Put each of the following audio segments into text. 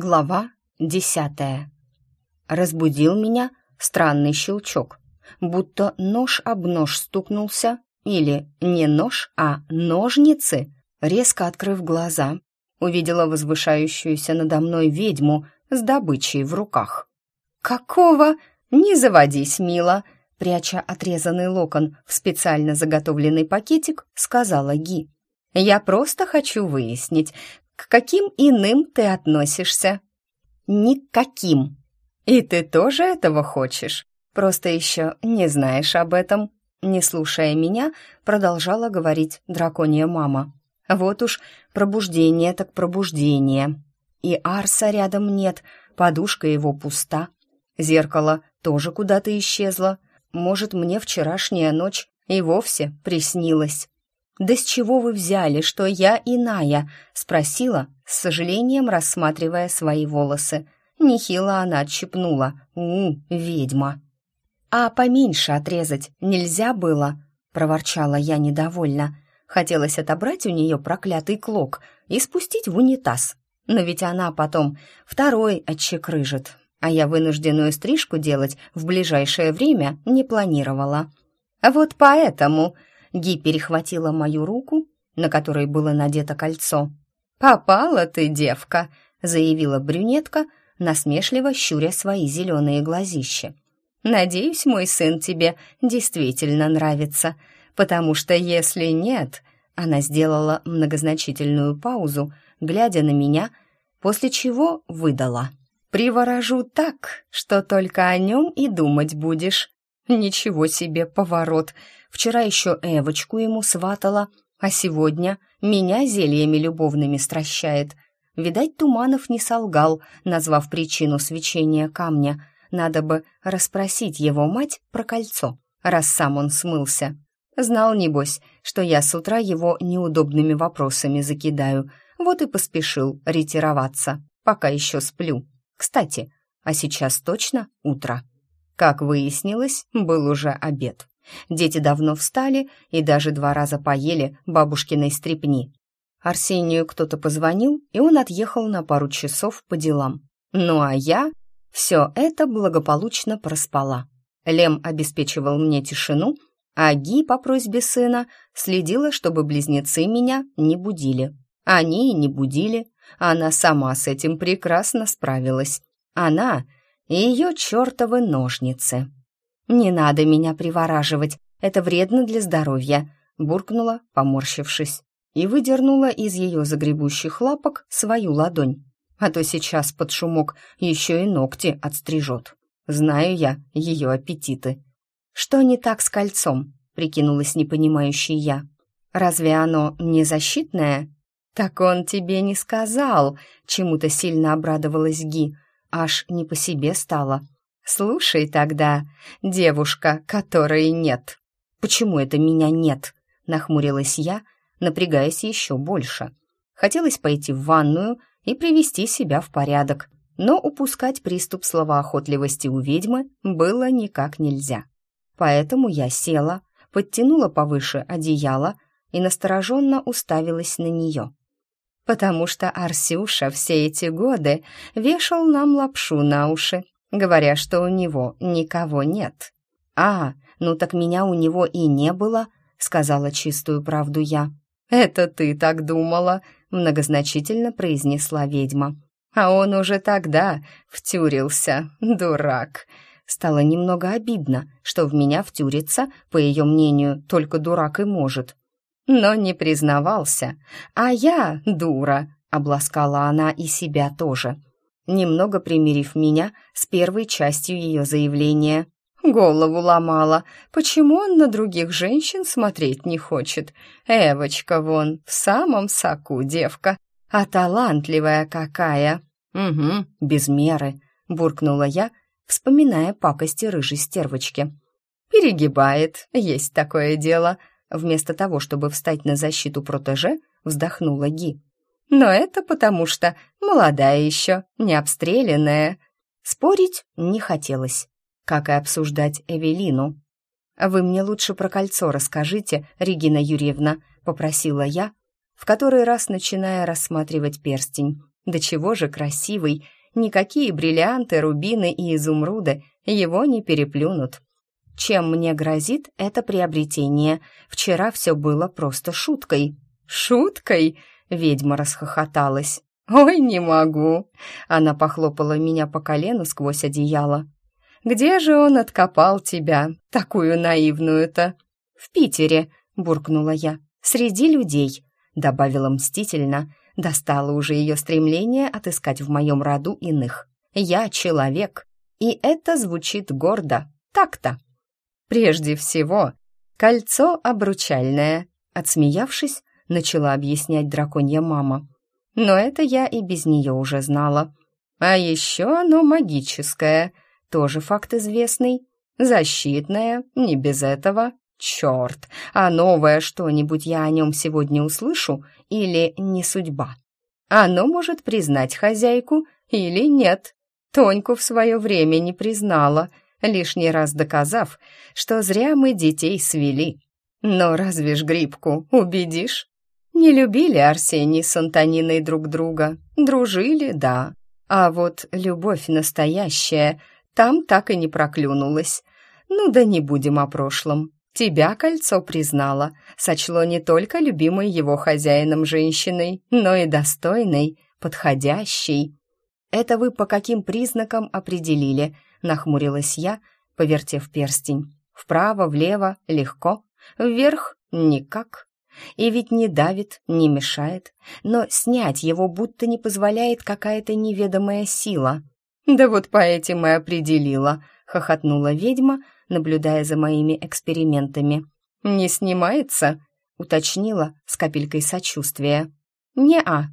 Глава 10. Разбудил меня странный щелчок, будто нож об нож стукнулся, или не нож, а ножницы. Резко открыв глаза, увидела возвышающуюся надо мной ведьму с добычей в руках. «Какого? Не заводись, мила!» Пряча отрезанный локон в специально заготовленный пакетик, сказала Ги. «Я просто хочу выяснить, к каким иным ты относишься?» «Ни к каким». «И ты тоже этого хочешь? Просто еще не знаешь об этом». Не слушая меня, продолжала говорить драконья мама. «Вот уж пробуждение так пробуждение. И Арса рядом нет, подушка его пуста. Зеркало тоже куда-то исчезло. Может, мне вчерашняя ночь и вовсе приснилась». «Да с чего вы взяли, что я иная?» — спросила, с сожалением рассматривая свои волосы. Нехило она отщипнула. Ведьма!» «А поменьше отрезать нельзя было?» — проворчала я недовольно. Хотелось отобрать у нее проклятый клок и спустить в унитаз. Но ведь она потом второй отщекрыжит, а я вынужденную стрижку делать в ближайшее время не планировала. «Вот поэтому...» Ги перехватила мою руку, на которой было надето кольцо. «Попала ты, девка!» — заявила брюнетка, насмешливо щуря свои зеленые глазища. «Надеюсь, мой сын тебе действительно нравится, потому что если нет...» Она сделала многозначительную паузу, глядя на меня, после чего выдала. «Приворожу так, что только о нем и думать будешь». Ничего себе поворот! Вчера еще Эвочку ему сватала, а сегодня меня зельями любовными стращает. Видать, Туманов не солгал, назвав причину свечения камня. Надо бы расспросить его мать про кольцо, раз сам он смылся. Знал, небось, что я с утра его неудобными вопросами закидаю, вот и поспешил ретироваться, пока еще сплю. Кстати, а сейчас точно утро? Как выяснилось, был уже обед. Дети давно встали и даже 2 раза поели бабушкиной стрепни. Арсению кто-то позвонил, и он отъехал на пару часов по делам. Ну а я все это благополучно проспала. Лем обеспечивал мне тишину, а Ги по просьбе сына следила, чтобы близнецы меня не будили. Они и не будили, она сама с этим прекрасно справилась. Она и ее чертовы ножницы. «Не надо меня привораживать, это вредно для здоровья», буркнула, поморщившись, и выдернула из ее загребущих лапок свою ладонь. А то сейчас под шумок еще и ногти отстрижет. Знаю я ее аппетиты. «Что не так с кольцом?» — прикинулась непонимающей я. «Разве оно не защитное?» «Так он тебе не сказал», — чему-то сильно обрадовалась Ги. Аж не по себе стало. «Слушай тогда, девушка, которой нет». «Почему это меня нет?» — нахмурилась я, напрягаясь еще больше. Хотелось пойти в ванную и привести себя в порядок, но упускать приступ словоохотливости у ведьмы было никак нельзя. Поэтому я села, подтянула повыше одеяло и настороженно уставилась на нее. «Потому что Арсюша все эти годы вешал нам лапшу на уши, говоря, что у него никого нет». «А, ну так меня у него и не было», — сказала чистую правду я. «Это ты так думала», — многозначительно произнесла ведьма. «А он уже тогда втюрился, дурак». Стало немного обидно, что в меня втюриться, по ее мнению, только дурак и может. Но не признавался. «А я дура», — обласкала она и себя тоже, немного примирив меня с первой частью ее заявления. Голову ломала, почему он на других женщин смотреть не хочет. Эвочка вон, в самом соку девка, а талантливая какая. «Угу, без меры», — буркнула я, вспоминая пакости рыжей стервочки. «Перегибает, есть такое дело», — вместо того, чтобы встать на защиту протеже, вздохнула Ги. «Но это потому что молодая еще, не обстрелянная». Спорить не хотелось, как и обсуждать Эвелину. «Вы мне лучше про кольцо расскажите, Регина Юрьевна», — попросила я, в который раз начиная рассматривать перстень. Да чего же красивый, никакие бриллианты, рубины и изумруды его не переплюнут. Чем мне грозит это приобретение? Вчера все было просто шуткой. «Шуткой?» — ведьма расхохоталась. «Ой, не могу!» — она похлопала меня по колену сквозь одеяло. «Где же он откопал тебя, такую наивную-то?» «В Питере», — буркнула я, — «среди людей», — добавила мстительно, достала уже ее стремление отыскать в моем роду иных. «Я человек, и это звучит гордо, так-то». «Прежде всего, кольцо обручальное», — отсмеявшись, начала объяснять драконья мама. Но это я и без нее уже знала. А еще оно магическое, тоже факт известный. Защитное, не без этого. Черт, а новое что-нибудь я о нем сегодня услышу или не судьба? Оно может признать хозяйку или нет. Тоньку в свое время не признала, лишний раз доказав, что зря мы детей свели. Но разве ж Грибку убедишь? Не любили Арсений с Антониной друг друга, дружили, да. А вот любовь настоящая там так и не проклюнулась. Ну да не будем о прошлом. Тебя кольцо признало, сочло не только любимой его хозяином женщиной, но и достойной, подходящей. «Это вы по каким признакам определили?» — нахмурилась я, повертев перстень. «Вправо, влево — легко, вверх — никак. И ведь не давит, не мешает, но снять его будто не позволяет какая-то неведомая сила». «Да вот по этим и определила», — хохотнула ведьма, наблюдая за моими экспериментами. «Не снимается?» — уточнила с капелькой сочувствия. «Не-а.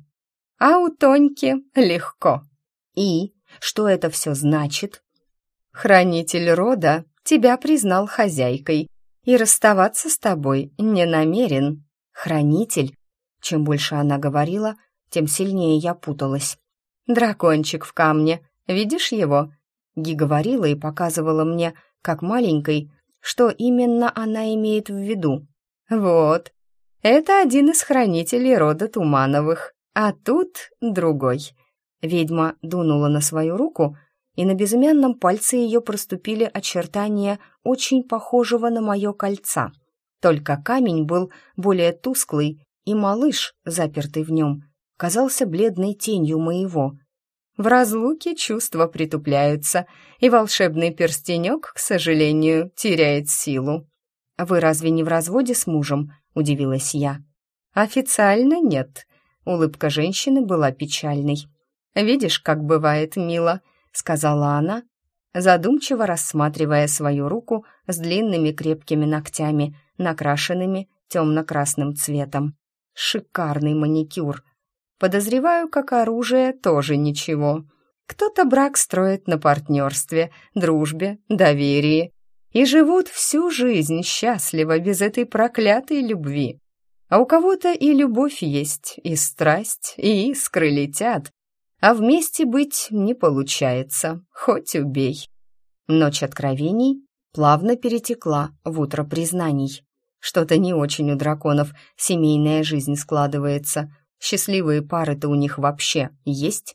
А у Тоньки легко». «И что это все значит?» «Хранитель рода тебя признал хозяйкой и расставаться с тобой не намерен». «Хранитель?» Чем больше она говорила, тем сильнее я путалась. «Дракончик в камне, видишь его?» Ги говорила и показывала мне, как маленькой, что именно она имеет в виду. «Вот, это один из хранителей рода Тумановых, а тут другой». Ведьма дунула на свою руку, и на безымянном пальце ее проступили очертания очень похожего на мое кольца. Только камень был более тусклый, и малыш, запертый в нем, казался бледной тенью моего. В разлуке чувства притупляются, и волшебный перстенек, к сожалению, теряет силу. «Вы разве не в разводе с мужем?» — удивилась я. «Официально нет». Улыбка женщины была печальной. «Видишь, как бывает мило», — сказала она, задумчиво рассматривая свою руку с длинными крепкими ногтями, накрашенными темно-красным цветом. Шикарный маникюр. Подозреваю, как оружие тоже ничего. Кто-то брак строит на партнерстве, дружбе, доверии и живут всю жизнь счастливо без этой проклятой любви. А у кого-то и любовь есть, и страсть, и искры летят, а вместе быть не получается, хоть убей. Ночь откровений плавно перетекла в утро признаний. Что-то не очень у драконов семейная жизнь складывается. Счастливые пары-то у них вообще есть?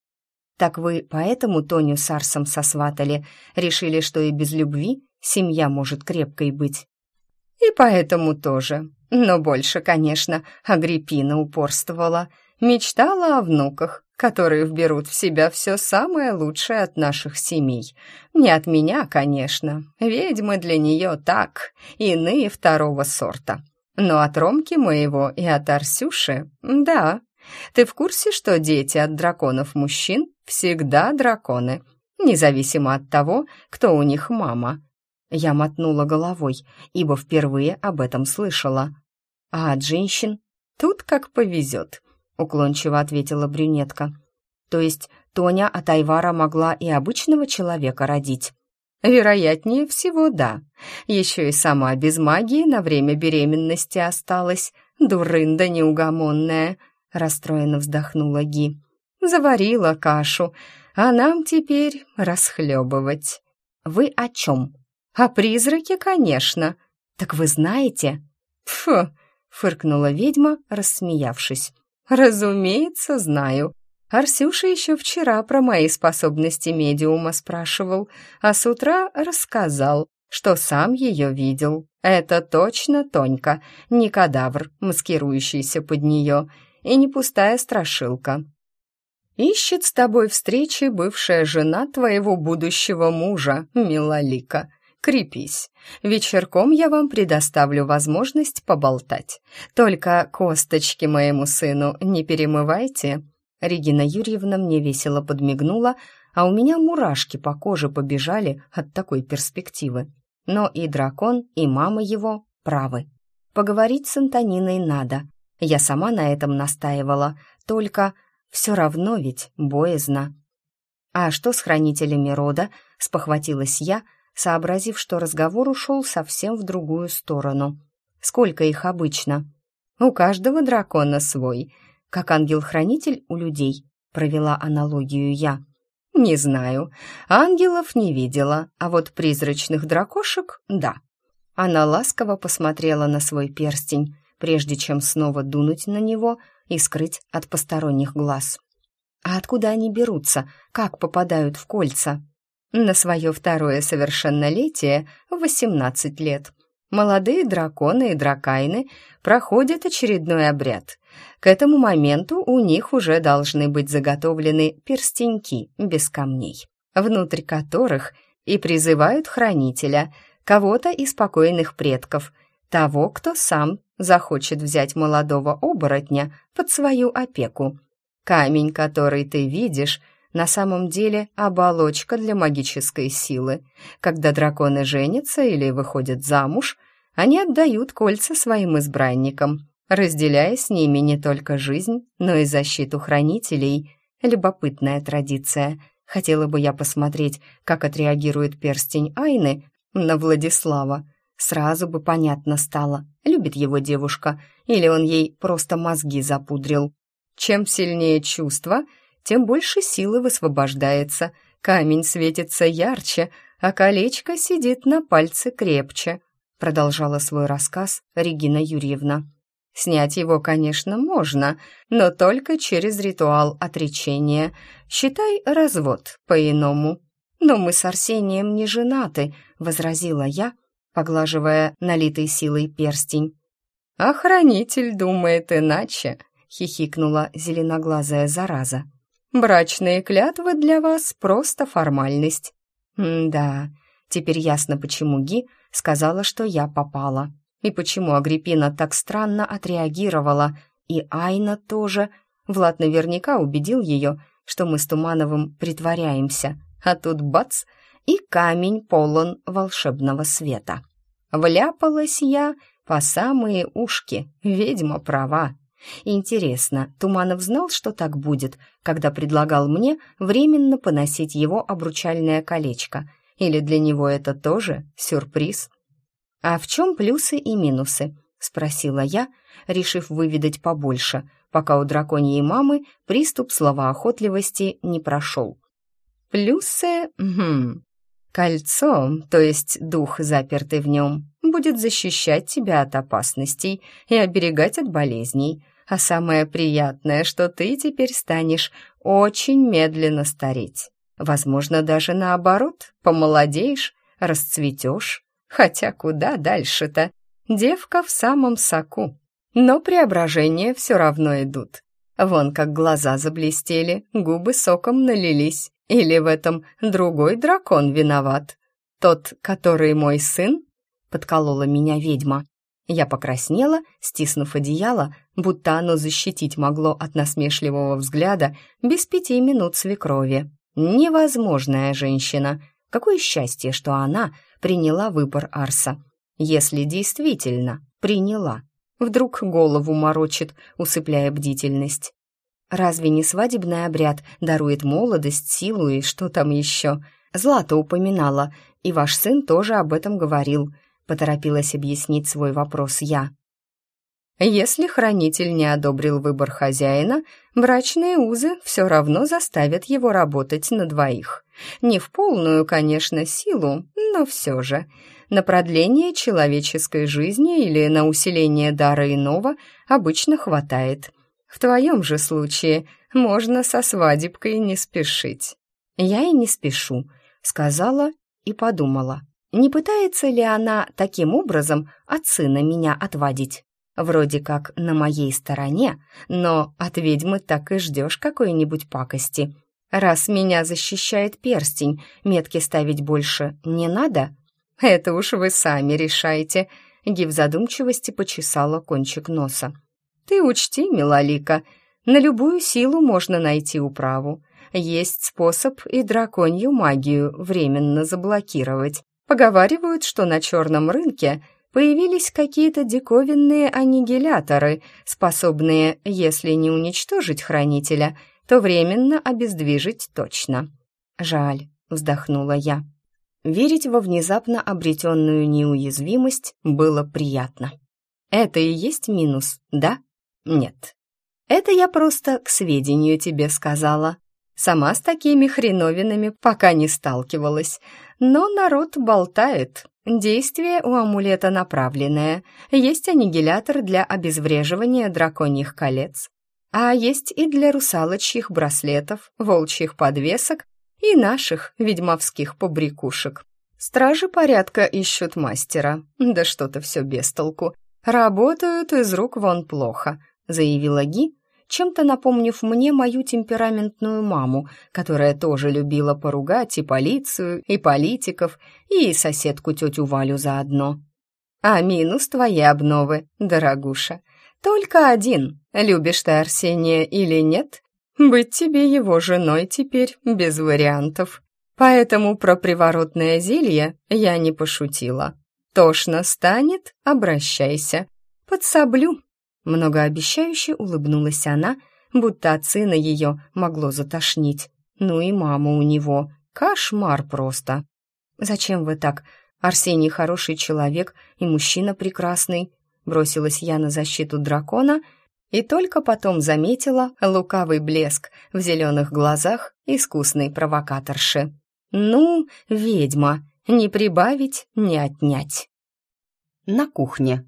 Так вы поэтому Тоню с Арсом сосватали, решили, что и без любви семья может крепкой быть? И поэтому тоже. Но больше, конечно, Агриппина упорствовала. Мечтала о внуках, которые вберут в себя все самое лучшее от наших семей. Не от меня, конечно. Ведьмы для нее так, иные второго сорта. Но от Ромки моего и от Арсюши, да. Ты в курсе, что дети от драконов-мужчин всегда драконы, независимо от того, кто у них мама? Я мотнула головой, ибо впервые об этом слышала. А от женщин? Тут как повезет, уклончиво ответила брюнетка. То есть Тоня от Айвара могла и обычного человека родить? Вероятнее всего, да. Еще и сама без магии на время беременности осталась. Дурында неугомонная, расстроенно вздохнула Ги. Заварила кашу, а нам теперь расхлебывать. Вы о чем? О призраке, конечно. Так вы знаете? Фу, фыркнула ведьма, рассмеявшись. Разумеется, знаю. Арсюша еще вчера про мои способности медиума спрашивал, а с утра рассказал, что сам ее видел. Это точно Тонька, не кадавр, маскирующийся под нее, и не пустая страшилка. Ищет с тобой встречи бывшая жена твоего будущего мужа, милолика. Крепись. Вечерком я вам предоставлю возможность поболтать. Только косточки моему сыну не перемывайте». Регина Юрьевна мне весело подмигнула, а у меня мурашки по коже побежали от такой перспективы. Но и дракон, и мама его правы. Поговорить с Антониной надо. Я сама на этом настаивала, только все равно ведь боязно. «А что с хранителями рода?» — спохватилась я, сообразив, что разговор ушел совсем в другую сторону. «Сколько их обычно?» «У каждого дракона свой, как ангел-хранитель у людей», — провела аналогию я. «Не знаю, ангелов не видела, а вот призрачных дракошек — да». Она ласково посмотрела на свой перстень, прежде чем снова дунуть на него и скрыть от посторонних глаз. «А откуда они берутся? Как попадают в кольца?» «На свое второе совершеннолетие в 18 лет. Молодые драконы и дракайны проходят очередной обряд. К этому моменту у них уже должны быть заготовлены перстеньки без камней, внутрь которых и призывают хранителя, кого-то из покойных предков, того, кто сам захочет взять молодого оборотня под свою опеку. Камень, который ты видишь, на самом деле оболочка для магической силы. Когда драконы женятся или выходят замуж, они отдают кольца своим избранникам, разделяя с ними не только жизнь, но и защиту хранителей. Любопытная традиция. Хотела бы я посмотреть, как отреагирует перстень Айны на Владислава. Сразу бы понятно стало, любит его девушка, или он ей просто мозги запудрил. Чем сильнее чувство, тем больше силы высвобождается, камень светится ярче, а колечко сидит на пальце крепче, продолжала свой рассказ Регина Юрьевна. Снять его, конечно, можно, но только через ритуал отречения. Считай развод по-иному. Но мы с Арсением не женаты, возразила я, поглаживая налитый силой перстень. «А хранитель думает иначе», — хихикнула зеленоглазая зараза. «Брачные клятвы для вас просто формальность». «Да, теперь ясно, почему Ги сказала, что я попала, и почему Агриппина так странно отреагировала, и Айна тоже. Влад наверняка убедил ее, что мы с Тумановым притворяемся, а тут бац, и камень полон волшебного света. Вляпалась я по самые ушки, ведьма права. Интересно, Туманов знал, что так будет, когда предлагал мне временно поносить его обручальное колечко, или для него это тоже сюрприз? «А в чем плюсы и минусы?» — спросила я, решив выведать побольше, пока у драконьей мамы приступ словоохотливости не прошел. «Плюсы? Кольцо, то есть дух, запертый в нем, будет защищать тебя от опасностей и оберегать от болезней. А самое приятное, что ты теперь станешь очень медленно стареть. Возможно, даже наоборот, помолодеешь, расцветешь. Хотя куда дальше-то? Девка в самом соку. Но преображения все равно идут. Вон как глаза заблестели, губы соком налились. Или в этом другой дракон виноват? Тот, который мой сын?» — подколола меня ведьма. Я покраснела, стиснув одеяло, будто оно защитить могло от насмешливого взгляда без 5 минут свекрови. Невозможная женщина. Какое счастье, что она приняла выбор Арса. Если действительно приняла. Вдруг голову морочит, усыпляя бдительность. Разве не свадебный обряд дарует молодость, силу и что там еще? Злата упоминала, и ваш сын тоже об этом говорил. Поторопилась объяснить свой вопрос я. Если хранитель не одобрил выбор хозяина, брачные узы все равно заставят его работать на двоих. Не в полную, конечно, силу, но все же. На продление человеческой жизни или на усиление дара иного обычно хватает. В твоем же случае можно со свадебкой не спешить». «Я и не спешу», — сказала и подумала. Не пытается ли она таким образом от сына меня отвадить? Вроде как на моей стороне, но от ведьмы так и ждешь какой-нибудь пакости. Раз меня защищает перстень, метки ставить больше не надо? Это уж вы сами решаете. Ги в задумчивости почесала кончик носа. Ты учти, милолика, на любую силу можно найти управу. Есть способ и драконью магию временно заблокировать. Поговаривают, что на черном рынке появились какие-то диковинные аннигиляторы, способные, если не уничтожить хранителя, то временно обездвижить точно. «Жаль», — вздохнула я. Верить во внезапно обретенную неуязвимость было приятно. «Это и есть минус, да?» «Нет. Это я просто к сведению тебе сказала. Сама с такими хреновинами пока не сталкивалась. Но народ болтает. Действие у амулета направленное. Есть аннигилятор для обезвреживания драконьих колец. А есть и для русалочьих браслетов, волчьих подвесок и наших ведьмовских побрякушек. Стражи порядка ищут мастера. Да что-то все без толку. Работают из рук вон плохо», — заявила Ги, чем-то напомнив мне мою темпераментную маму, которая тоже любила поругать и полицию, и политиков, и соседку тетю Валю заодно. «А минус твои обновы, дорогуша. Только один. Любишь ты Арсения или нет? Быть тебе его женой теперь без вариантов. Поэтому про приворотное зелье я не пошутила. Тошно станет — обращайся. Подсоблю». Многообещающе улыбнулась она, будто от сына ее могло затошнить. Ну и мама у него. Кошмар просто. «Зачем вы так? Арсений хороший человек и мужчина прекрасный», бросилась я на защиту дракона и только потом заметила лукавый блеск в зеленых глазах искусной провокаторши. «Ну, ведьма, не прибавить, не отнять». На кухне.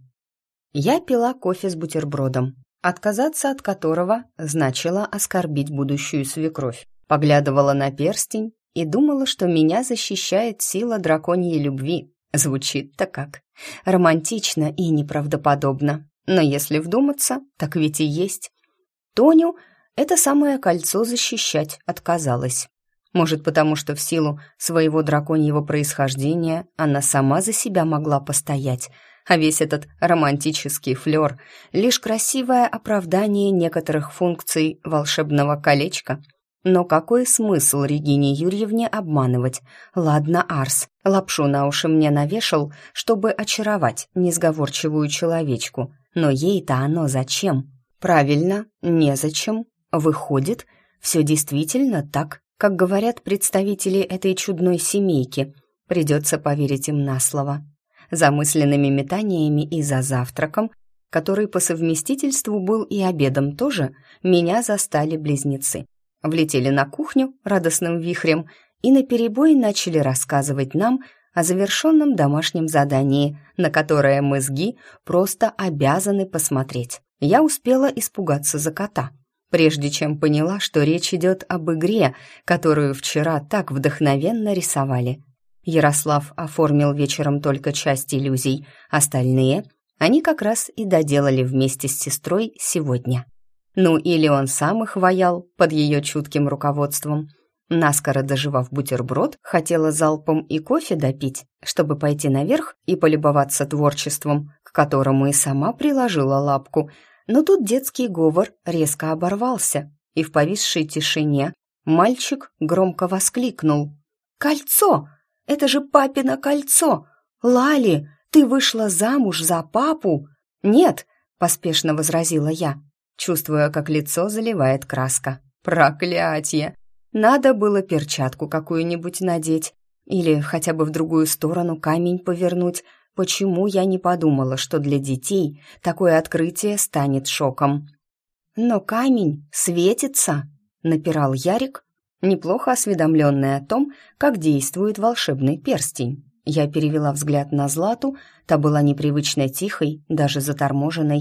Я пила кофе с бутербродом, отказаться от которого значило оскорбить будущую свекровь. Поглядывала на перстень и думала, что меня защищает сила драконьей любви. Звучит-то как романтично и неправдоподобно. Но если вдуматься, так ведь и есть. Тоню это самое кольцо защищать отказалась. Может, потому что в силу своего драконьего происхождения она сама за себя могла постоять, а весь этот романтический флёр — лишь красивое оправдание некоторых функций волшебного колечка. Но какой смысл Регине Юрьевне обманывать? Ладно, Арс, лапшу на уши мне навешал, чтобы очаровать несговорчивую человечку. Но ей-то оно зачем? Правильно, незачем. Выходит, все действительно так, как говорят представители этой чудной семейки. Придется поверить им на слово. За мысленными метаниями и за завтраком, который по совместительству был и обедом тоже, меня застали близнецы. Влетели на кухню радостным вихрем и наперебой начали рассказывать нам о завершенном домашнем задании, на которое мы с Ги просто обязаны посмотреть. Я успела испугаться за кота, прежде чем поняла, что речь идет об игре, которую вчера так вдохновенно рисовали. Ярослав оформил вечером только часть иллюзий, остальные они как раз и доделали вместе с сестрой сегодня. Ну или он сам их ваял под ее чутким руководством. Наскоро доживав бутерброд, хотела залпом и кофе допить, чтобы пойти наверх и полюбоваться творчеством, к которому и сама приложила лапку. Но тут детский говор резко оборвался, и в повисшей тишине мальчик громко воскликнул: «Кольцо! Это же папино кольцо! Лали, ты вышла замуж за папу?» «Нет», — поспешно возразила я, чувствуя, как лицо заливает краска. «Проклятье! Надо было перчатку какую-нибудь надеть или хотя бы в другую сторону камень повернуть. Почему я не подумала, что для детей такое открытие станет шоком?» «Но камень светится», — напирал Ярик, неплохо осведомленный о том, как действует волшебный перстень. Я перевела взгляд на Злату, та была непривычно тихой, даже заторможенной.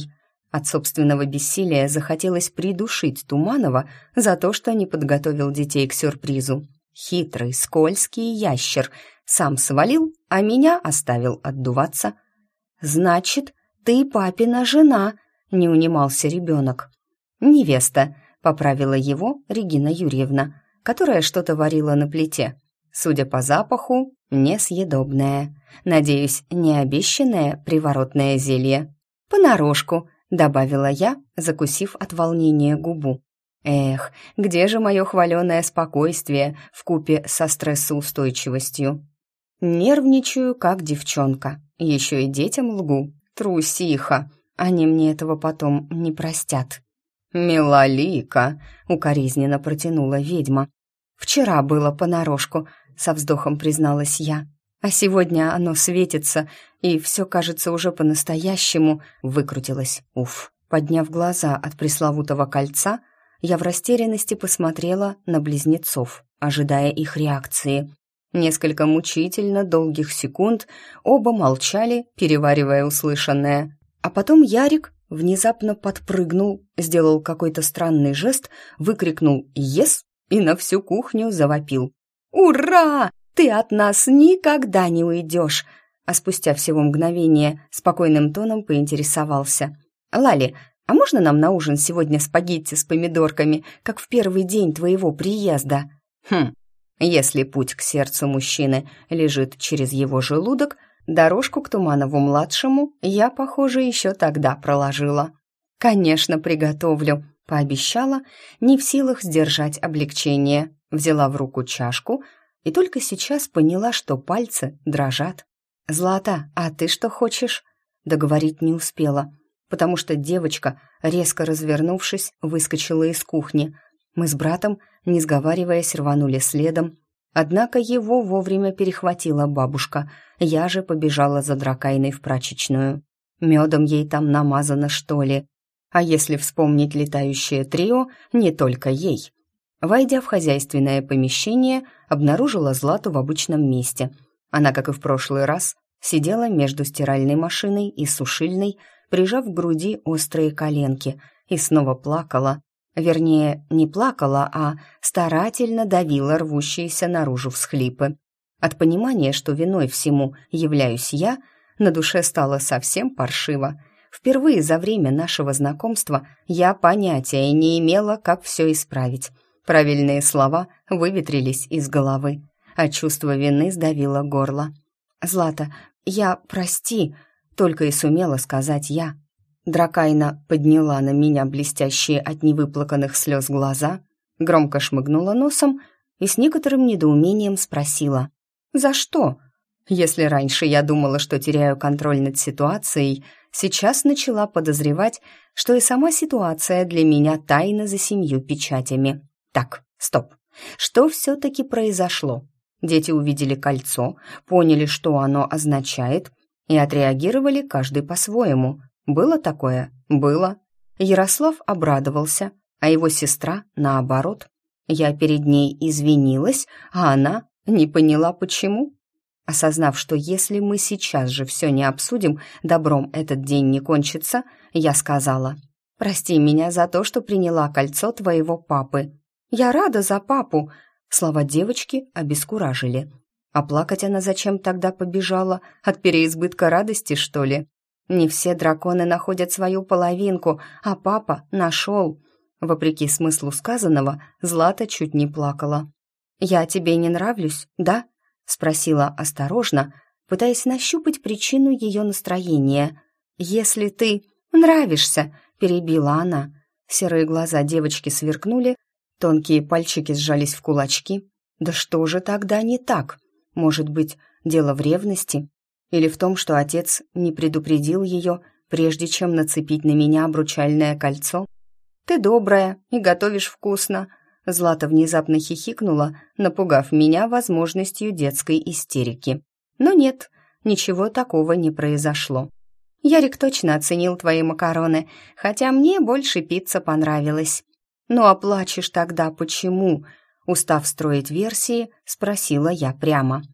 От собственного бессилия захотелось придушить Туманова за то, что не подготовил детей к сюрпризу. Хитрый, скользкий ящер сам свалил, а меня оставил отдуваться. «Значит, ты папина жена», — не унимался ребенок. «Невеста», — поправила его Регина Юрьевна, которая что-то варила на плите. Судя по запаху, несъедобное. Надеюсь, не обещанное приворотное зелье. «Понарошку», — добавила я, закусив от волнения губу. «Эх, где же мое хваленое спокойствие вкупе со стрессоустойчивостью?» Нервничаю, как девчонка. Еще и детям лгу. Трусиха. Они мне этого потом не простят. «Милолика», — укоризненно протянула ведьма. «Вчера было понарошку», — со вздохом призналась я. «А сегодня оно светится, и все кажется уже по-настоящему», — выкрутилась. Уф. Подняв глаза от пресловутого кольца, я в растерянности посмотрела на близнецов, ожидая их реакции. Несколько мучительно долгих секунд оба молчали, переваривая услышанное. А потом Ярик внезапно подпрыгнул, сделал какой-то странный жест, выкрикнул «Ес!» и на всю кухню завопил. «Ура! Ты от нас никогда не уйдешь!» А спустя всего мгновение спокойным тоном поинтересовался. «Лали, а можно нам на ужин сегодня спагетти с помидорками, как в первый день твоего приезда?» Если путь к сердцу мужчины лежит через его желудок, дорожку к Туманову-младшему я, похоже, еще тогда проложила. «Конечно, приготовлю», — пообещала, не в силах сдержать облегчение. Взяла в руку чашку и только сейчас поняла, что пальцы дрожат. «Злата, а ты что хочешь?» Договорить не успела, потому что девочка, резко развернувшись, выскочила из кухни. Мы с братом, не сговариваясь, рванули следом. Однако его вовремя перехватила бабушка. Я же побежала за Дракайной в прачечную. Медом ей там намазано, что ли? А если вспомнить летающее трио, не только ей. Войдя в хозяйственное помещение, обнаружила Злату в обычном месте. Она, как и в прошлый раз, сидела между стиральной машиной и сушильной, прижав к груди острые коленки, и снова плакала. Вернее, не плакала, а старательно давила рвущиеся наружу всхлипы. От понимания, что виной всему являюсь я, на душе стало совсем паршиво. Впервые за время нашего знакомства я понятия не имела, как все исправить. Правильные слова выветрились из головы, а чувство вины сдавило горло. «Злата, прости», — только и сумела сказать я. Дракайна подняла на меня блестящие от невыплаканных слез глаза, громко шмыгнула носом и с некоторым недоумением спросила: «За что?» Если раньше я думала, что теряю контроль над ситуацией, сейчас начала подозревать, что и сама ситуация для меня тайна за 7 печатями. Так, стоп. Что все-таки произошло? Дети увидели кольцо, поняли, что оно означает, и отреагировали каждый по-своему. Было такое? Было. Ярослав обрадовался, а его сестра наоборот. Я перед ней извинилась, а она не поняла, почему. Осознав, что если мы сейчас же все не обсудим, добром этот день не кончится, я сказала: «Прости меня за то, что приняла кольцо твоего папы». «Я рада за папу», — слова девочки обескуражили. А плакать она зачем тогда побежала? От переизбытка радости, что ли? Не все драконы находят свою половинку, а папа нашел. Вопреки смыслу сказанного, Злата чуть не плакала. «Я тебе не нравлюсь, да?» — спросила осторожно, пытаясь нащупать причину ее настроения. «Если ты нравишься», — перебила она. Серые глаза девочки сверкнули, тонкие пальчики сжались в кулачки. «Да что же тогда не так? Может быть, дело в ревности? Или в том, что отец не предупредил ее, прежде чем нацепить на меня обручальное кольцо? Ты добрая и готовишь вкусно». Злата внезапно хихикнула, напугав меня возможностью детской истерики. Но нет, ничего такого не произошло. «Ярик точно оценил твои макароны, хотя мне больше пицца понравилась». «Ну а плачешь тогда почему?» Устав строить версии, спросила я прямо.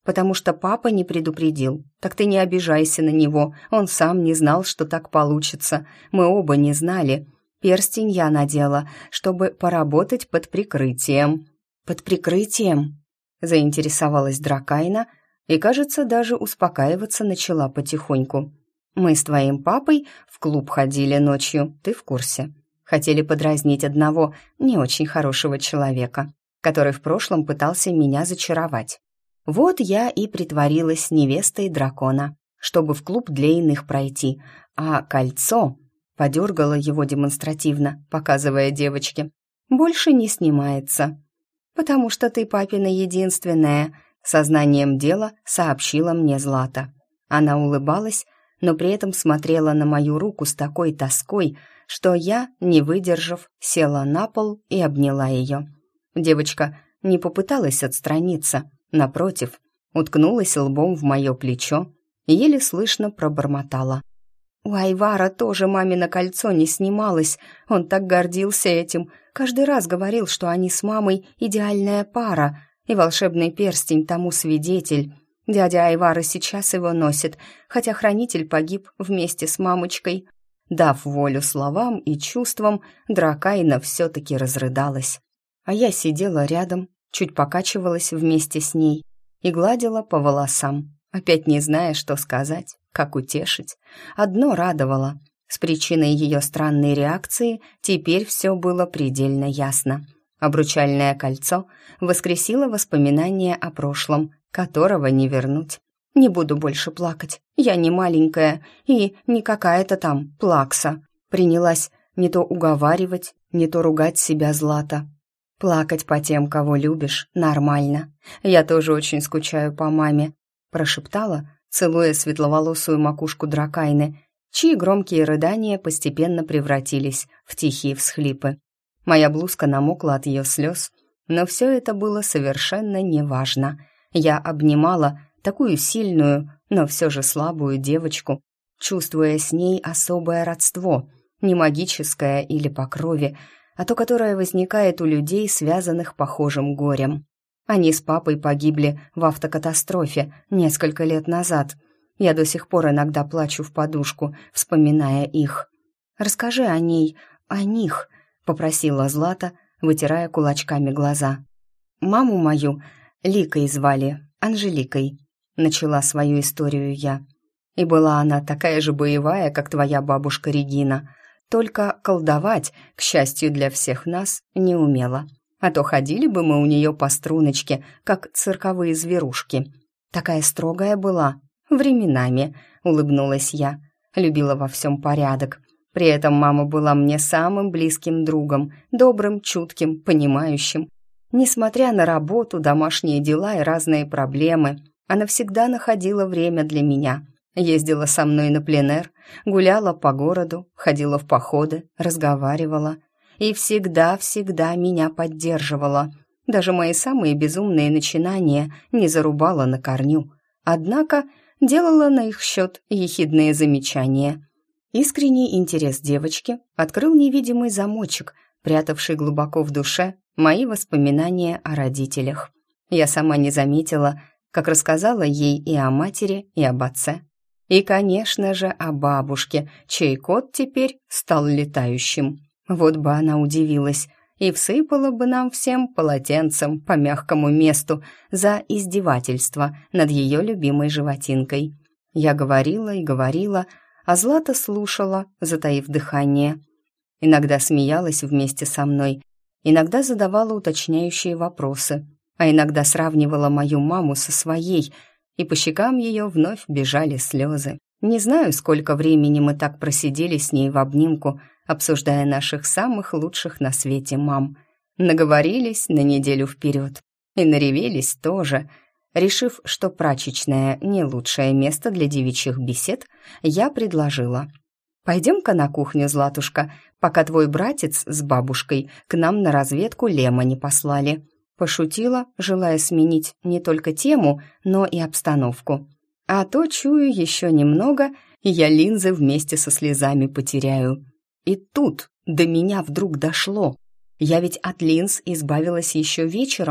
потому что папа не предупредил. Так ты не обижайся на него, он сам не знал, что так получится. Мы оба не знали. Перстень я надела, чтобы поработать под прикрытием». «Под прикрытием?» — заинтересовалась Дракайна и, кажется, даже успокаиваться начала потихоньку. «Мы с твоим папой в клуб ходили ночью, ты в курсе. Хотели подразнить одного не очень хорошего человека, который в прошлом пытался меня зачаровать. Вот я и притворилась невестой дракона, чтобы в клуб для иных пройти, а кольцо...» — подергала его демонстративно, показывая девочке. «Больше не снимается». «Потому что ты папина единственная», — сознанием дела сообщила мне Злата. Она улыбалась, но при этом смотрела на мою руку с такой тоской, что я, не выдержав, села на пол и обняла ее. Девочка не попыталась отстраниться, напротив, уткнулась лбом в мое плечо и еле слышно пробормотала. «У Айвара тоже мамино кольцо не снималось, он так гордился этим, каждый раз говорил, что они с мамой идеальная пара, и волшебный перстень тому свидетель. Дядя Айвара сейчас его носит, хотя хранитель погиб вместе с мамочкой». Дав волю словам и чувствам, Дракайна все-таки разрыдалась. А я сидела рядом, чуть покачивалась вместе с ней и гладила по волосам, опять не зная, что сказать, как утешить. Одно радовало. С причиной ее странной реакции теперь все было предельно ясно. Обручальное кольцо воскресило воспоминания о прошлом, которого не вернуть. «Не буду больше плакать, я не маленькая и не какая-то там плакса». Принялась не то уговаривать, не то ругать себя Злата. «Плакать по тем, кого любишь, нормально. Я тоже очень скучаю по маме», прошептала, целуя светловолосую макушку Дракайны, чьи громкие рыдания постепенно превратились в тихие всхлипы. Моя блузка намокла от ее слез, но все это было совершенно неважно. Я обнимала такую сильную, но все же слабую девочку, чувствуя с ней особое родство, не магическое или по крови, а то, которое возникает у людей, связанных похожим горем. Они с папой погибли в автокатастрофе несколько лет назад. Я до сих пор иногда плачу в подушку, вспоминая их. «Расскажи о ней, о них», — попросила Злата, вытирая кулачками глаза. «Маму мою Ликой звали, Анжеликой», — начала свою историю я. «И была она такая же боевая, как твоя бабушка Регина, только колдовать, к счастью для всех нас, не умела. А то ходили бы мы у нее по струночке, как цирковые зверушки. Такая строгая была, временами», — улыбнулась я. Любила во всем порядок. При этом мама была мне самым близким другом, добрым, чутким, понимающим. Несмотря на работу, домашние дела и разные проблемы, она всегда находила время для меня. Ездила со мной на пленэр, гуляла по городу, ходила в походы, разговаривала. И всегда меня поддерживала. Даже мои самые безумные начинания не зарубала на корню. Однако делала на их счет ехидные замечания. Искренний интерес девочки открыл невидимый замочек, прятавший глубоко в душе мои воспоминания о родителях. Я сама не заметила, как рассказала ей и о матери, и об отце. И, конечно же, о бабушке, чей кот теперь стал летающим. Вот бы она удивилась и всыпала бы нам всем полотенцем по мягкому месту за издевательство над ее любимой животинкой. Я говорила и говорила, а Злата слушала, затаив дыхание. Иногда смеялась вместе со мной, иногда задавала уточняющие вопросы, а иногда сравнивала мою маму со своей, и по щекам ее вновь бежали слезы. Не знаю, сколько времени мы так просидели с ней в обнимку, обсуждая наших самых лучших на свете мам. Наговорились на неделю вперед и наревелись тоже. Решив, что прачечная не лучшее место для девичьих бесед, я предложила: «Пойдем-ка на кухню, Златушка, пока твой братец с бабушкой к нам на разведку Лема не послали». Пошутила, желая сменить не только тему, но и обстановку. А то, чую, еще немного, и я линзы вместе со слезами потеряю. И тут до меня вдруг дошло. Я ведь от линз избавилась еще вечером.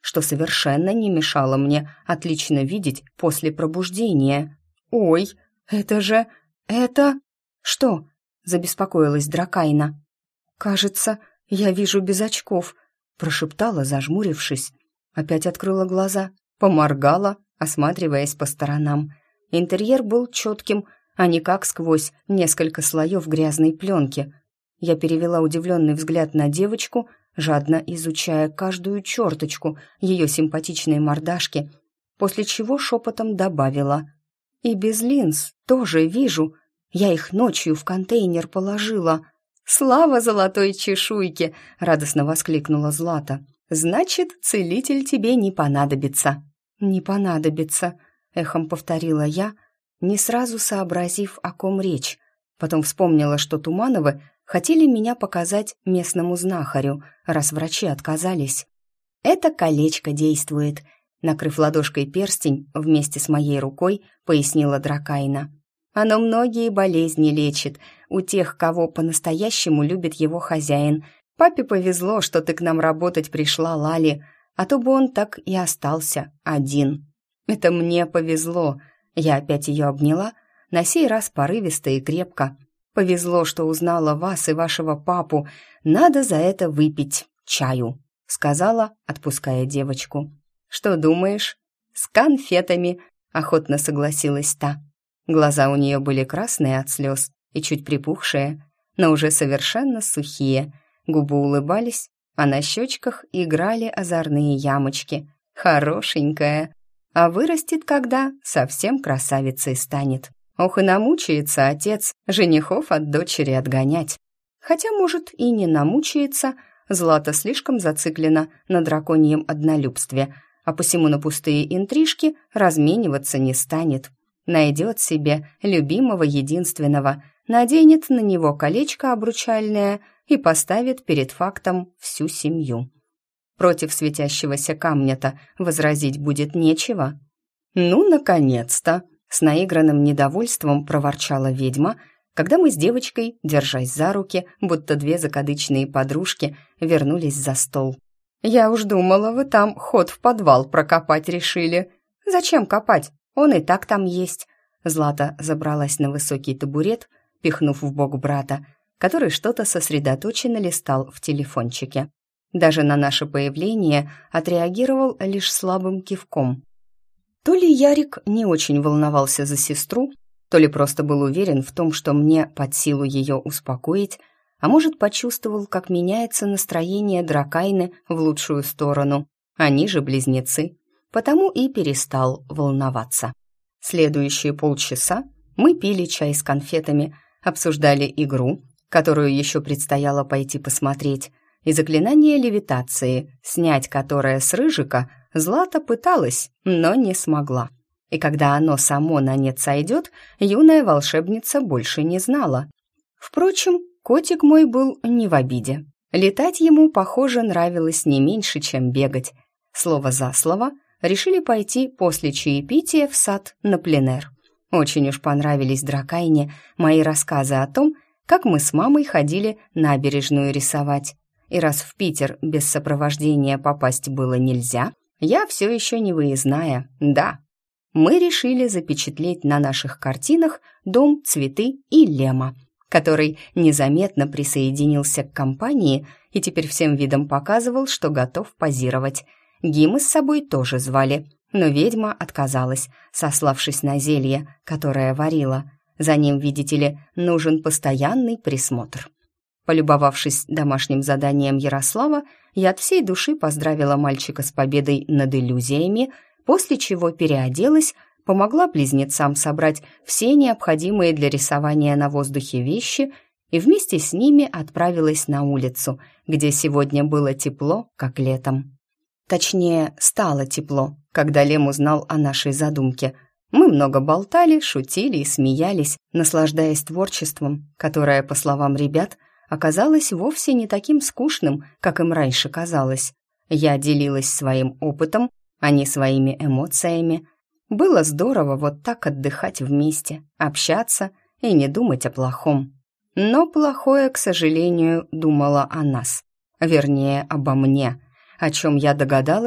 что совершенно не мешало мне отлично видеть после пробуждения. «Ой, это же... это...» «Что?» — забеспокоилась Дракайна. «Кажется, я вижу без очков», — прошептала, зажмурившись. Опять открыла глаза, поморгала, осматриваясь по сторонам. Интерьер был четким, а не как сквозь несколько слоев грязной пленки. Я перевела удивленный взгляд на девочку, жадно изучая каждую черточку ее симпатичной мордашки, после чего шепотом добавила: «И без линз тоже вижу. Я их ночью в контейнер положила». «Слава золотой чешуйке!» — радостно воскликнула Злата. «Значит, целитель тебе не понадобится». «Не понадобится», — эхом повторила я, не сразу сообразив, о ком речь. Потом вспомнила, что Тумановы хотели меня показать местному знахарю, раз врачи отказались. «Это колечко действует», — накрыв ладошкой перстень вместе с моей рукой, пояснила Дракайна. «Оно многие болезни лечит, у тех, кого по-настоящему любит его хозяин. Папе повезло, что ты к нам работать пришла, Лали, а то бы он так и остался один». «Это мне повезло», — я опять ее обняла, на сей раз порывисто и крепко. «Повезло, что узнала вас и вашего папу. Надо за это выпить чаю», — сказала, отпуская девочку. «Что думаешь?» «С конфетами», — охотно согласилась та. Глаза у нее были красные от слез и чуть припухшие, но уже совершенно сухие. Губы улыбались, а на щечках играли озорные ямочки. Хорошенькая. А вырастет когда, совсем красавицей станет. Ох, и намучается отец женихов от дочери отгонять. Хотя, может, и не намучается, Злата слишком зациклена на драконьем однолюбстве, а посему на пустые интрижки размениваться не станет. Найдет себе любимого единственного, наденет на него колечко обручальное и поставит перед фактом всю семью. Против светящегося камня-то возразить будет нечего. «Ну, наконец-то!» — с наигранным недовольством проворчала ведьма, когда мы с девочкой, держась за руки, будто две закадычные подружки, вернулись за стол. «Я уж думала, вы там ход в подвал прокопать решили». «Зачем копать? Он и так там есть». Злата забралась на высокий табурет, пихнув в бок брата, который что-то сосредоточенно листал в телефончике. Даже на наше появление отреагировал лишь слабым кивком. То ли Ярик не очень волновался за сестру, то ли просто был уверен в том, что мне под силу ее успокоить, а может, почувствовал, как меняется настроение Дракайны в лучшую сторону. Они же близнецы, потому и перестал волноваться. Следующие полчаса мы пили чай с конфетами, обсуждали игру, которую еще предстояло пойти посмотреть, и заклинание левитации, снять которое с Рыжика Злата пыталась, но не смогла. И когда оно само на нет сойдет, юная волшебница больше не знала. Впрочем, котик мой был не в обиде. Летать ему, похоже, нравилось не меньше, чем бегать. Слово за слово решили пойти после чаепития в сад на пленэр. Очень уж понравились Дракайне мои рассказы о том, как мы с мамой ходили набережную рисовать. И раз в Питер без сопровождения попасть было нельзя, я все еще не выездная, да. Мы решили запечатлеть на наших картинах дом, цветы и Лема, который незаметно присоединился к компании и теперь всем видом показывал, что готов позировать. Гимы с собой тоже звали, но ведьма отказалась, сославшись на зелье, которое варила. За ним, видите ли, нужен постоянный присмотр. Полюбовавшись домашним заданием Ярослава, я от всей души поздравила мальчика с победой над иллюзиями, после чего переоделась, помогла близнецам собрать все необходимые для рисования на воздухе вещи и вместе с ними отправилась на улицу, где сегодня было тепло, как летом. Точнее, стало тепло, когда Лем узнал о нашей задумке. Мы много болтали, шутили и смеялись, наслаждаясь творчеством, которое, по словам ребят, оказалось вовсе не таким скучным, как им раньше казалось. Я делилась своим опытом, они своими эмоциями. Было здорово вот так отдыхать вместе, общаться и не думать о плохом. Но плохое, к сожалению, думало о нас. Вернее, обо мне, о чем я догадалась,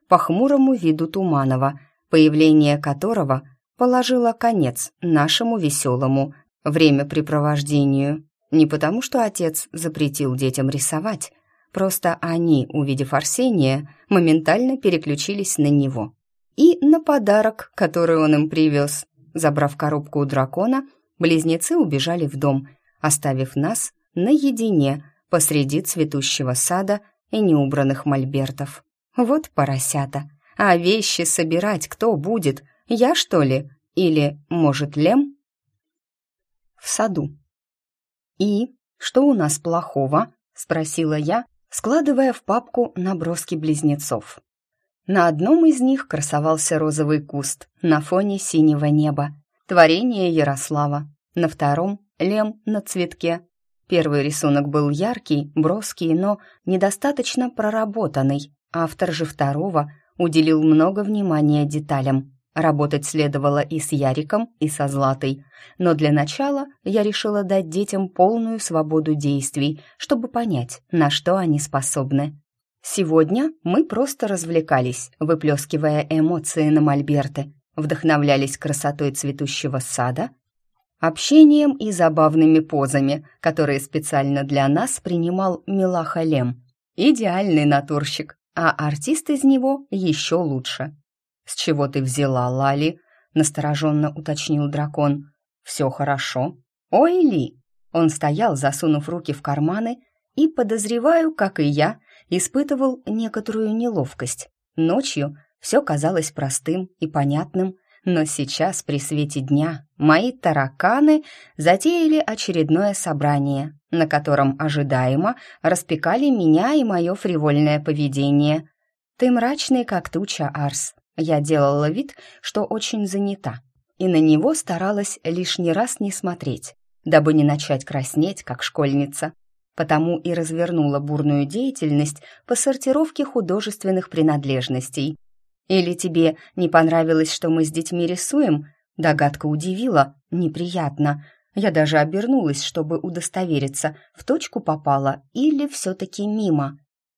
по хмурому виду Туманова, появление которого положило конец нашему веселому времяпрепровождению. Не потому, что отец запретил детям рисовать, просто они, увидев Арсения, моментально переключились на него. И на подарок, который он им привез. Забрав коробку у дракона, близнецы убежали в дом, оставив нас наедине посреди цветущего сада и неубранных мольбертов. Вот поросята. А вещи собирать кто будет? Я, что ли? Или, может, Лем? В саду. «И что у нас плохого?» — спросила я, складывая в папку наброски близнецов. На одном из них красовался розовый куст на фоне синего неба, творение Ярослава. На втором — Лем на цветке. Первый рисунок был яркий, броский, но недостаточно проработанный. Автор же второго уделил много внимания деталям. Работать следовало и с Яриком, и со Златой. Но для начала я решила дать детям полную свободу действий, чтобы понять, на что они способны. Сегодня мы просто развлекались, выплескивая эмоции на мольберты, вдохновлялись красотой цветущего сада, общением и забавными позами, которые специально для нас принимал Милаха Лем. Идеальный натурщик, а артист из него еще лучше. «С чего ты взяла, Лали?» — настороженно уточнил дракон. «Все хорошо?» «Ой, Ли!» Он стоял, засунув руки в карманы, и, подозреваю, как и я, испытывал некоторую неловкость. Ночью все казалось простым и понятным, но сейчас, при свете дня, мои тараканы затеяли очередное собрание, на котором ожидаемо распекали меня и мое фривольное поведение. «Ты мрачный, как туча, Арс». Я делала вид, что очень занята, и на него старалась лишний раз не смотреть, дабы не начать краснеть, как школьница. Потому и развернула бурную деятельность по сортировке художественных принадлежностей. Или тебе не понравилось, что мы с детьми рисуем? Догадка удивила, неприятно. Я даже обернулась, чтобы удостовериться, в точку попала или все-таки мимо.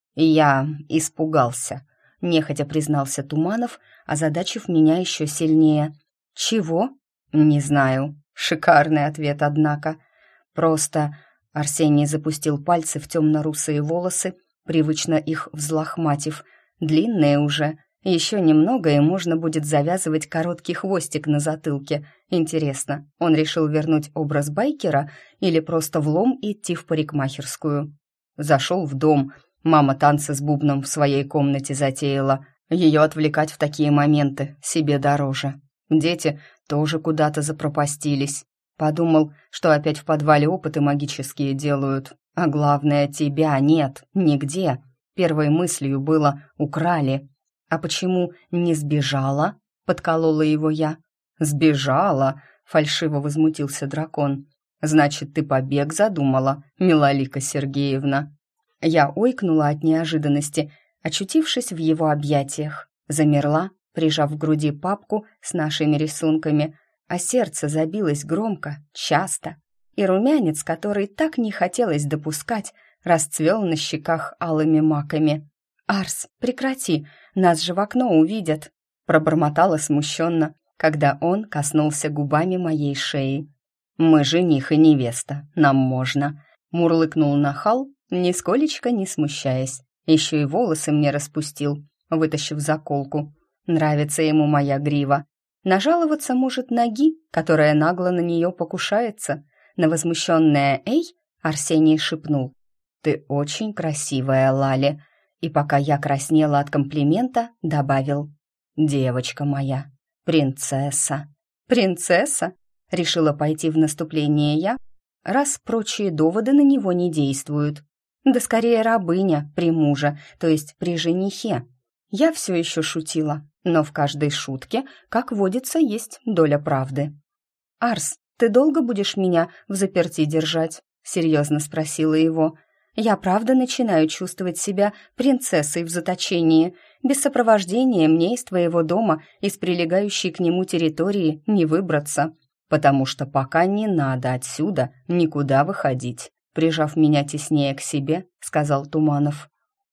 Я испугался. Нехотя признался Туманов, озадачив меня еще сильнее. «Чего?» «Не знаю. Шикарный ответ, однако. Просто...» Арсений запустил пальцы в темно-русые волосы, привычно их взлохматив. «Длинные уже. Еще немного, и можно будет завязывать короткий хвостик на затылке. Интересно, он решил вернуть образ байкера или просто влом идти в парикмахерскую?» Зашел в дом. Мама танцы с бубном в своей комнате затеяла. Ее отвлекать в такие моменты себе дороже. Дети тоже куда-то запропастились. Подумал, что опять в подвале опыты магические делают. А главное, тебя нет, нигде. Первой мыслью было «украли». «А почему не сбежала?» — подколола его я. «Сбежала?» — фальшиво возмутился дракон. «Значит, ты побег задумала, Милолика Сергеевна?» Я ойкнула от неожиданности, очутившись в его объятиях. Замерла, прижав к груди папку с нашими рисунками, а сердце забилось громко, часто, и румянец, который так не хотелось допускать, расцвел на щеках алыми маками. «Арс, прекрати, нас же в окно увидят!» пробормотала смущенно, когда он коснулся губами моей шеи. «Мы жених и невеста, нам можно», мурлыкнул нахал, нисколечко не смущаясь. Еще и волосы мне распустил, вытащив заколку. Нравится ему моя грива. Нажаловаться может ноги, которая нагло на нее покушается. На возмущенное «Эй!» Арсений шепнул: «Ты очень красивая, Лали». И пока я краснела от комплимента, добавил: «Девочка моя, принцесса». «Принцесса?» — решила пойти в наступление я, раз прочие доводы на него не действуют. Да скорее рабыня при муже, то есть при женихе. Я все еще шутила, но в каждой шутке, как водится, есть доля правды. «Арс, ты долго будешь меня взаперти держать?» — серьезно спросила его. «Я правда начинаю чувствовать себя принцессой в заточении. Без сопровождения мне из твоего дома, из прилегающей к нему территории, не выбраться. Потому что пока не надо отсюда никуда выходить», — прижав меня теснее к себе, сказал Туманов.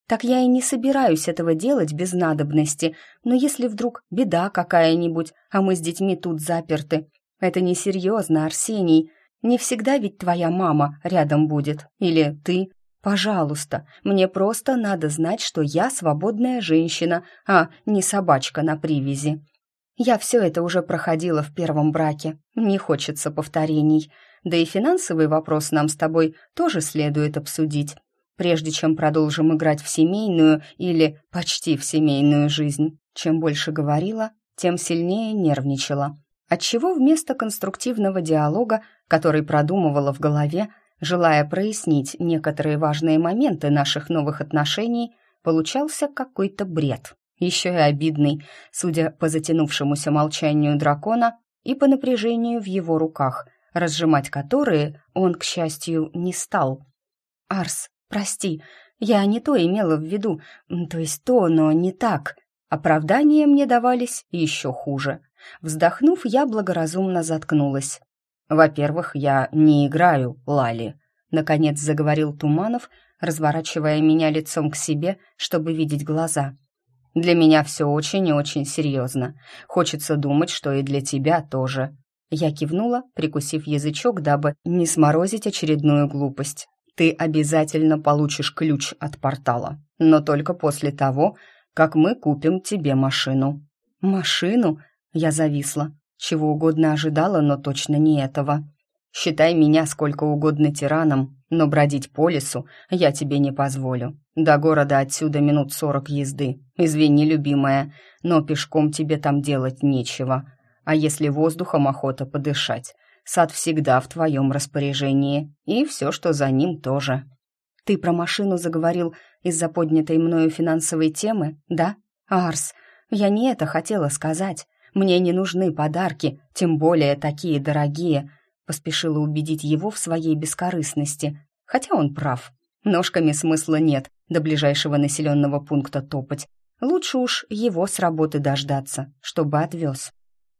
Так я и не собираюсь этого делать без надобности, но если вдруг беда какая-нибудь, а мы с детьми тут заперты, это несерьезно, Арсений. Не всегда ведь твоя мама рядом будет, или ты. Пожалуйста, мне просто надо знать, что я свободная женщина, а не собачка на привязи. Я все это уже проходила в первом браке, не хочется повторений. Да и финансовый вопрос нам с тобой тоже следует обсудить, прежде чем продолжим играть в семейную или почти в семейную жизнь. Чем больше говорила, тем сильнее нервничала. Отчего вместо конструктивного диалога, который продумывала в голове, желая прояснить некоторые важные моменты наших новых отношений, получался какой-то бред. Еще и обидный, судя по затянувшемуся молчанию дракона и по напряжению в его руках, разжимать которые он, к счастью, не стал. «Арс, прости, я не то имела в виду, то есть то, но не так». Оправдания мне давались еще хуже. Вздохнув, я благоразумно заткнулась. «Во-первых, я не играю, Лали», — наконец заговорил Туманов, разворачивая меня лицом к себе, чтобы видеть глаза. «Для меня все очень и очень серьезно. Хочется думать, что и для тебя тоже». Я кивнула, прикусив язычок, дабы не сморозить очередную глупость. «Ты обязательно получишь ключ от портала, но только после того, как мы купим тебе машину». «Машину?» — я зависла. Чего угодно ожидала, но точно не этого. «Считай меня сколько угодно тираном, но бродить по лесу я тебе не позволю. До города отсюда минут 40 езды. Извини, любимая, но пешком тебе там делать нечего. А если воздухом охота подышать, сад всегда в твоем распоряжении, и все, что за ним тоже». «Ты про машину заговорил из-за поднятой мною финансовой темы, да? Арс, я не это хотела сказать. Мне не нужны подарки, тем более такие дорогие», поспешила убедить его в своей бескорыстности. Хотя он прав. Ножками смысла нет до ближайшего населенного пункта топать. Лучше уж его с работы дождаться, чтобы отвез.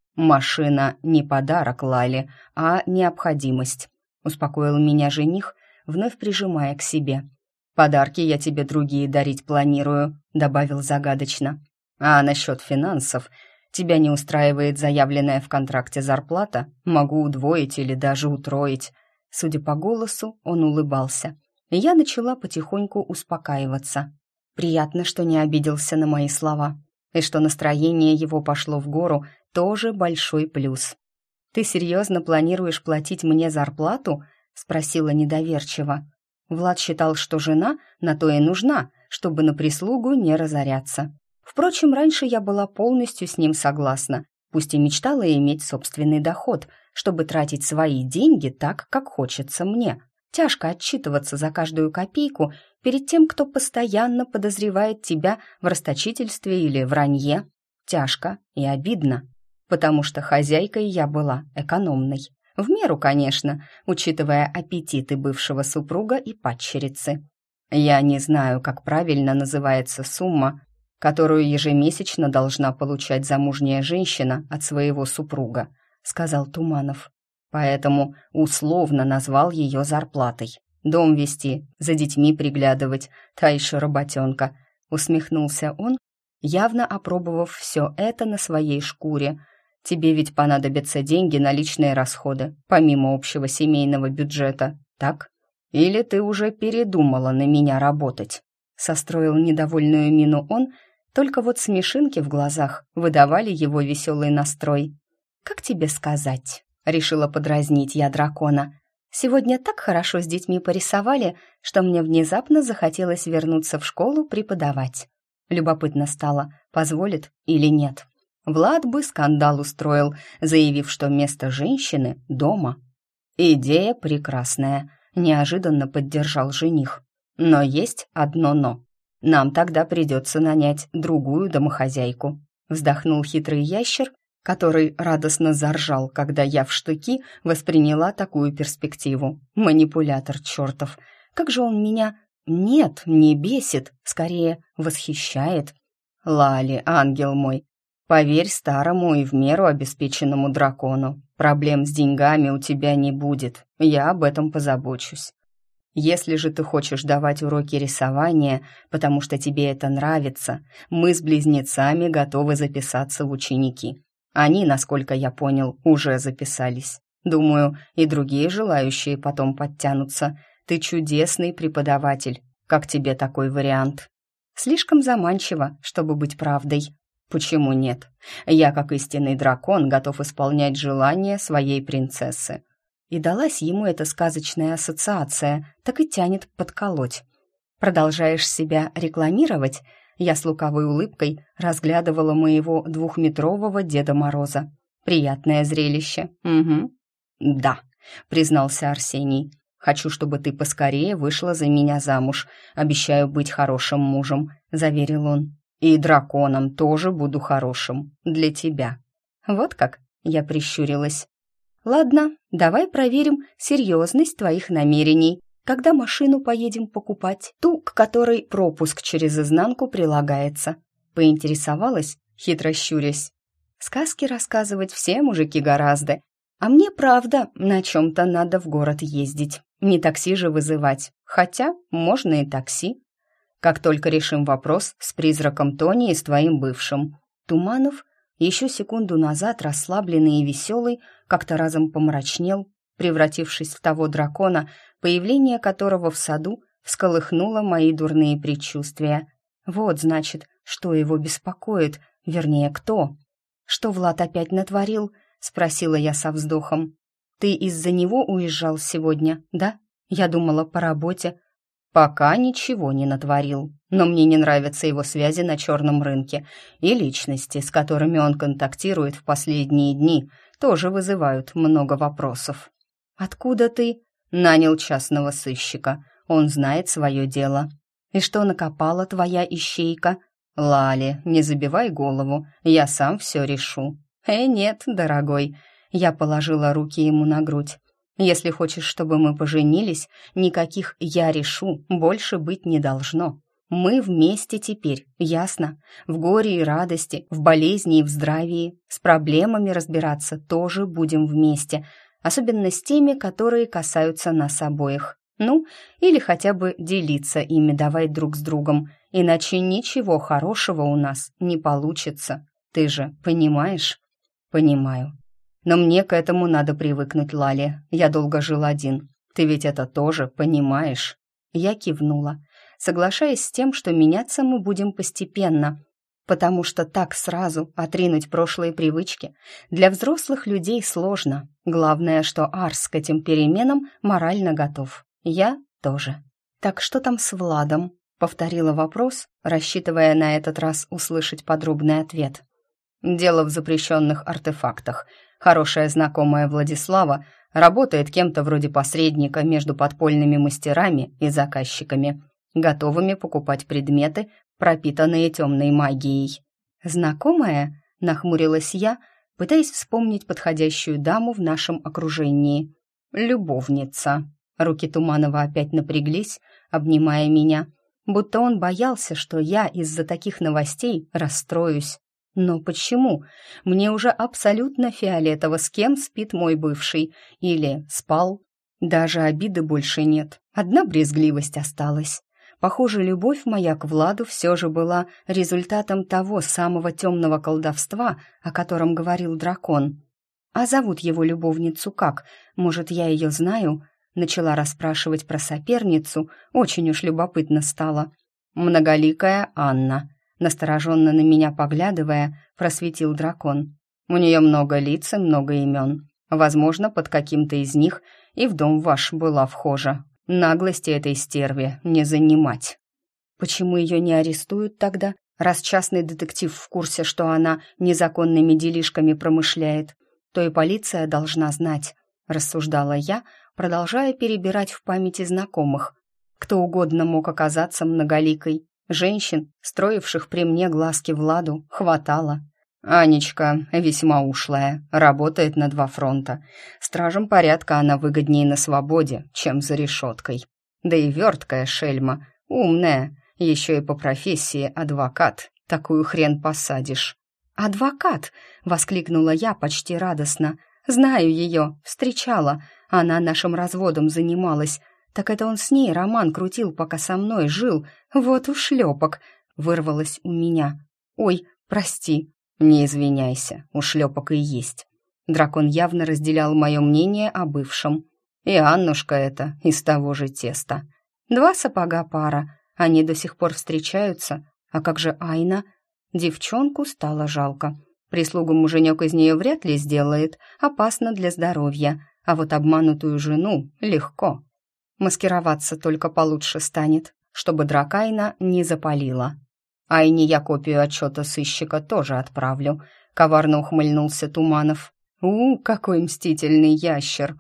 «Машина не подарок, Лали, а необходимость», успокоил меня жених, вновь прижимая к себе. «Подарки я тебе другие дарить планирую», добавил загадочно. «А насчет финансов, тебя не устраивает заявленная в контракте зарплата? Могу удвоить или даже утроить». Судя по голосу, он улыбался. И я начала потихоньку успокаиваться. Приятно, что не обиделся на мои слова. И что настроение его пошло в гору, тоже большой плюс. «Ты серьезно планируешь платить мне зарплату?» — спросила недоверчиво. Влад считал, что жена на то и нужна, чтобы на прислугу не разоряться. Впрочем, раньше я была полностью с ним согласна, пусть и мечтала иметь собственный доход, чтобы тратить свои деньги так, как хочется мне. Тяжко отчитываться за каждую копейку перед тем, кто постоянно подозревает тебя в расточительстве или вранье. Тяжко и обидно, потому что хозяйкой я была экономной. В меру, конечно, учитывая аппетиты бывшего супруга и падчерицы. Я не знаю, как правильно называется сумма, которую ежемесячно должна получать замужняя женщина от своего супруга, сказал Туманов. Поэтому условно назвал ее зарплатой. Дом вести, за детьми приглядывать, та еще работенка, усмехнулся он, явно опробовав все это на своей шкуре. Тебе ведь понадобятся деньги на личные расходы, помимо общего семейного бюджета, так? Или ты уже передумала на меня работать?» Состроил недовольную мину он, только вот смешинки в глазах выдавали его веселый настрой. «Как тебе сказать?» — решила подразнить я дракона. «Сегодня так хорошо с детьми порисовали, что мне внезапно захотелось вернуться в школу преподавать. Любопытно стало, позволит или нет. Влад бы скандал устроил, заявив, что место женщины дома. Идея прекрасная, неожиданно поддержал жених. Но есть одно «но». Нам тогда придется нанять другую домохозяйку. Вздохнул хитрый ящер, который радостно заржал, когда я в штыки восприняла такую перспективу. Манипулятор чертов. Как же он меня... Нет, не бесит, скорее восхищает. Лали, ангел мой, поверь старому и в меру обеспеченному дракону, проблем с деньгами у тебя не будет, я об этом позабочусь. Если же ты хочешь давать уроки рисования, потому что тебе это нравится, мы с близнецами готовы записаться в ученики. Они, насколько я понял, уже записались. Думаю, и другие желающие потом подтянутся. Ты чудесный преподаватель. Как тебе такой вариант? Слишком заманчиво, чтобы быть правдой. Почему нет? Я, как истинный дракон, готов исполнять желания своей принцессы. И далась ему эта сказочная ассоциация, так и тянет подколоть. Продолжаешь себя рекламировать? Я с лукавой улыбкой разглядывала моего 2-метрового Деда Мороза. Приятное зрелище. Угу. Да, признался Арсений. Хочу, чтобы ты поскорее вышла за меня замуж. Обещаю быть хорошим мужем, заверил он. И драконом тоже буду хорошим для тебя. Вот как? Я прищурилась. Ладно, давай проверим серьезность твоих намерений. Когда машину поедем покупать, ту, к которой пропуск через изнанку прилагается. Поинтересовалась, хитро щурясь. Сказки рассказывать все мужики гораздо. А мне, правда, на чем-то надо в город ездить. Не такси же вызывать, хотя можно и такси. Как только решим вопрос с призраком Тони и с твоим бывшим. Туманов, еще секунду назад расслабленный и веселый, как-то разом помрачнел, превратившись в того дракона, появление которого в саду всколыхнуло мои дурные предчувствия. Вот, значит, что его беспокоит, вернее, кто. «Что Влад опять натворил?» — спросила я со вздохом. «Ты из-за него уезжал сегодня, да? Я думала, по работе». «Пока ничего не натворил, но мне не нравятся его связи на черном рынке, и личности, с которыми он контактирует в последние дни, тоже вызывают много вопросов». «Откуда ты?» «Нанял частного сыщика, он знает свое дело». «И что накопала твоя ищейка?» «Лали, не забивай голову, я сам все решу». Нет, дорогой», — я положила руки ему на грудь. «Если хочешь, чтобы мы поженились, никаких «я решу» больше быть не должно. Мы вместе теперь, ясно? В горе и радости, в болезни и в здравии. С проблемами разбираться тоже будем вместе, особенно с теми, которые касаются нас обоих. Ну, или хотя бы делиться ими давай друг с другом, иначе ничего хорошего у нас не получится. Ты же понимаешь?» «Понимаю. Но мне к этому надо привыкнуть, Лали. Я долго жил один. Ты ведь это тоже понимаешь?» Я кивнула, соглашаясь с тем, что меняться мы будем постепенно, потому что так сразу отринуть прошлые привычки для взрослых людей сложно. Главное, что Арс к этим переменам морально готов. Я тоже. «Так что там с Владом?» — повторила вопрос, рассчитывая на этот раз услышать подробный ответ. «Дело в запрещенных артефактах. Хорошая знакомая Владислава работает кем-то вроде посредника между подпольными мастерами и заказчиками, готовыми покупать предметы, пропитанные темной магией». «Знакомая?» — нахмурилась я, пытаясь вспомнить подходящую даму в нашем окружении. «Любовница». Руки Туманова опять напряглись, обнимая меня, будто он боялся, что я из-за таких новостей расстроюсь. Но почему? Мне уже абсолютно фиолетово, с кем спит мой бывший. Или спал. Даже обиды больше нет. Одна брезгливость осталась. Похоже, любовь моя к Владу все же была результатом того самого темного колдовства, о котором говорил дракон. «А зовут его любовницу как? Может, я ее знаю?» Начала расспрашивать про соперницу, очень уж любопытно стало. «Многоликая Анна», настороженно на меня поглядывая, просветил дракон. «У нее много лиц и много имен. Возможно, под каким-то из них и в дом ваш была вхожа. Наглости этой стерве не занимать». «Почему ее не арестуют тогда, раз частный детектив в курсе, что она незаконными делишками промышляет? То и полиция должна знать», — рассуждала я, продолжая перебирать в памяти знакомых. Кто угодно мог оказаться многоликой. Женщин, строивших при мне глазки Владу, хватало. «Анечка весьма ушлая, работает на 2 фронта. Стражем порядка она выгоднее на свободе, чем за решеткой. Да и верткая шельма, умная, еще и по профессии адвокат. Такую хрен посадишь». «Адвокат!» — воскликнула я почти радостно. «Знаю ее, встречала. Она нашим разводом занималась. Так это он с ней роман крутил, пока со мной жил. Вот ушлепок!» — вырвалось у меня. «Ой, прости». «Не извиняйся, ушлепок и есть». Дракон явно разделял мое мнение о бывшем. И Аннушка эта из того же теста. 2 сапога пара, они до сих пор встречаются. А как же Айна? Девчонку стало жалко. Прислугу муженек из нее вряд ли сделает, опасно для здоровья. А вот обманутую жену легко. Маскироваться только получше станет, чтобы Дракайна не запалила. Айне я копию отчета сыщика тоже отправлю. Коварно ухмыльнулся Туманов. Какой мстительный ящер!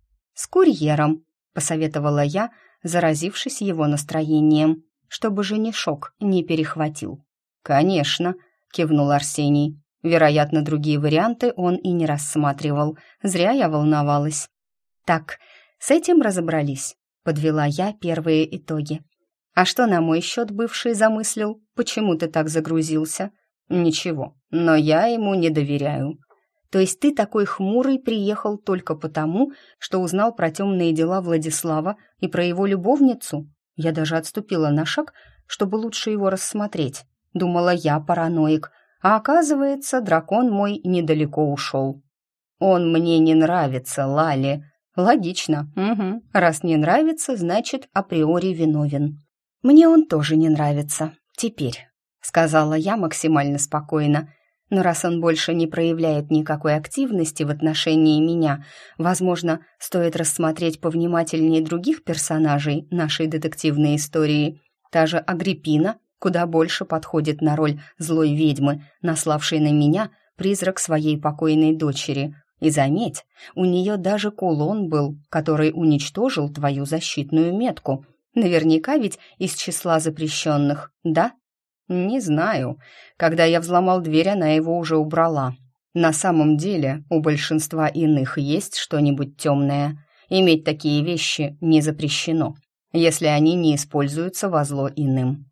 С курьером, посоветовала я, заразившись его настроением, чтобы женишок не перехватил. «Конечно», — кивнул Арсений. Вероятно, другие варианты он и не рассматривал. Зря я волновалась. «Так, с этим разобрались», — подвела я первые итоги. «А что на мой счет бывший замыслил? Почему ты так загрузился?» «Ничего, но я ему не доверяю». «То есть ты такой хмурый приехал только потому, что узнал про темные дела Владислава и про его любовницу?» Я даже отступила на шаг, чтобы лучше его рассмотреть. Думала, я параноик, а оказывается, дракон мой недалеко ушел. «Он мне не нравится, Лали». «Логично, угу. Раз не нравится, значит, априори виновен». «Мне он тоже не нравится. Теперь», — сказала я максимально спокойно. «Но раз он больше не проявляет никакой активности в отношении меня, возможно, стоит рассмотреть повнимательнее других персонажей нашей детективной истории. Та же Агриппина куда больше подходит на роль злой ведьмы, наславшей на меня призрак своей покойной дочери. И заметь, у нее даже кулон был, который уничтожил твою защитную метку. Наверняка ведь из числа запрещенных, да?» «Не знаю. Когда я взломал дверь, она его уже убрала. На самом деле, у большинства иных есть что-нибудь темное. Иметь такие вещи не запрещено, если они не используются во зло иным».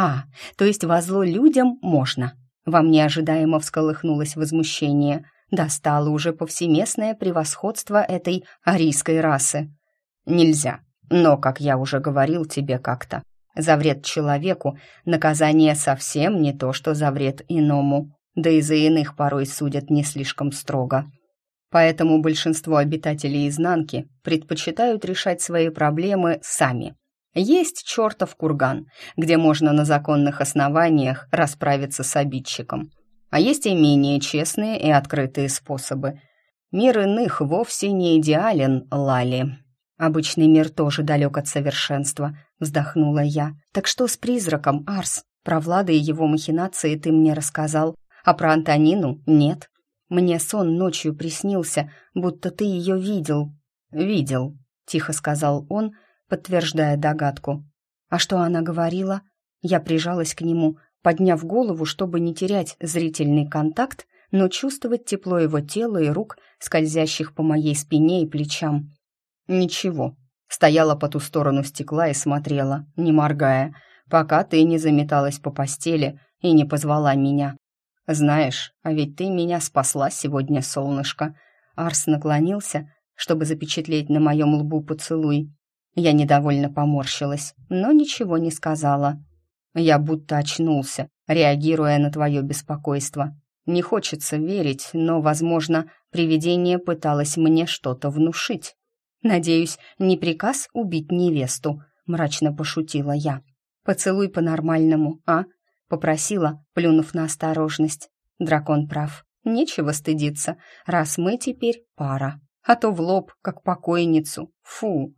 То есть во зло людям можно. Во мне ожидаемо всколыхнулось возмущение. Достало уже повсеместное превосходство этой арийской расы. «Нельзя. Но, как я уже говорил тебе как-то, за вред человеку наказание совсем не то, что за вред иному, да и за иных порой судят не слишком строго. Поэтому большинство обитателей изнанки предпочитают решать свои проблемы сами. Есть чертов курган, где можно на законных основаниях расправиться с обидчиком. А есть и менее честные и открытые способы. Мир иных вовсе не идеален, Лали». «Обычный мир тоже далек от совершенства», — вздохнула я. «Так что с призраком, Арс? Про Влада и его махинации ты мне рассказал, а про Антонину нет. Мне сон ночью приснился, будто ты ее видел». «Видел», — тихо сказал он, подтверждая догадку. «А что она говорила?» Я прижалась к нему, подняв голову, чтобы не терять зрительный контакт, но чувствовать тепло его тела и рук, скользящих по моей спине и плечам. «Ничего». Стояла по ту сторону стекла и смотрела, не моргая, пока ты не заметалась по постели и не позвала меня. «Знаешь, а ведь ты меня спасла сегодня, солнышко». Арс наклонился, чтобы запечатлеть на моем лбу поцелуй. Я недовольно поморщилась, но ничего не сказала. «Я будто очнулся, реагируя на твое беспокойство. Не хочется верить, но, возможно, привидение пыталось мне что-то внушить». «Надеюсь, не приказ убить невесту», — мрачно пошутила я. «Поцелуй по-нормальному, а?» — попросила, плюнув на осторожность. Дракон прав. Нечего стыдиться, раз мы теперь пара. А то в лоб, как покойницу. Фу!